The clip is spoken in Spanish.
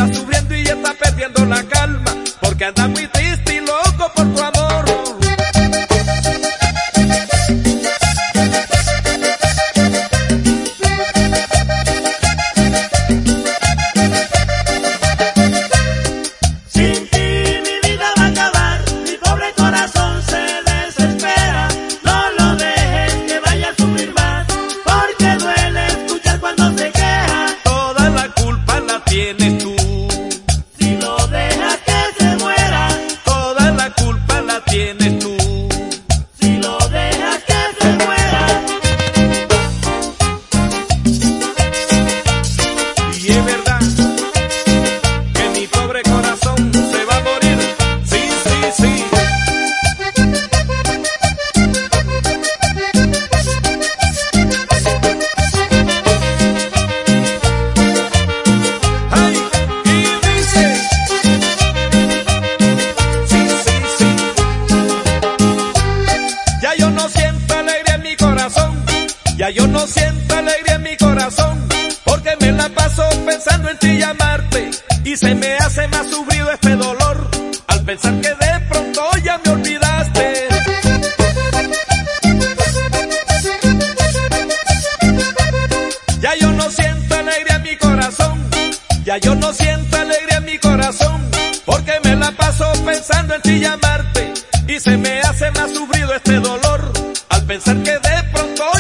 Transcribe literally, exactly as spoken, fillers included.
está sufriendo y está perdiendo la calma, porque anda muy triste y loco por tu amor. Tienes tú. Si lo dejas que se muera, toda la culpa la tienes tú. Si lo dejas que se muera. Y es verdad que mi pobre corazón se va a morir. Sí, sí, sí. Ya yo no siento alegría en mi corazón, porque me la paso pensando en ti y amarte, y se me hace más sufrido este dolor, al pensar que de pronto ya me olvidaste. Ya yo no siento alegría en mi corazón, ya yo no siento alegría en mi corazón, porque me la paso pensando en ti y amarte, y se me hace más sufrido este dolor, al pensar que de pronto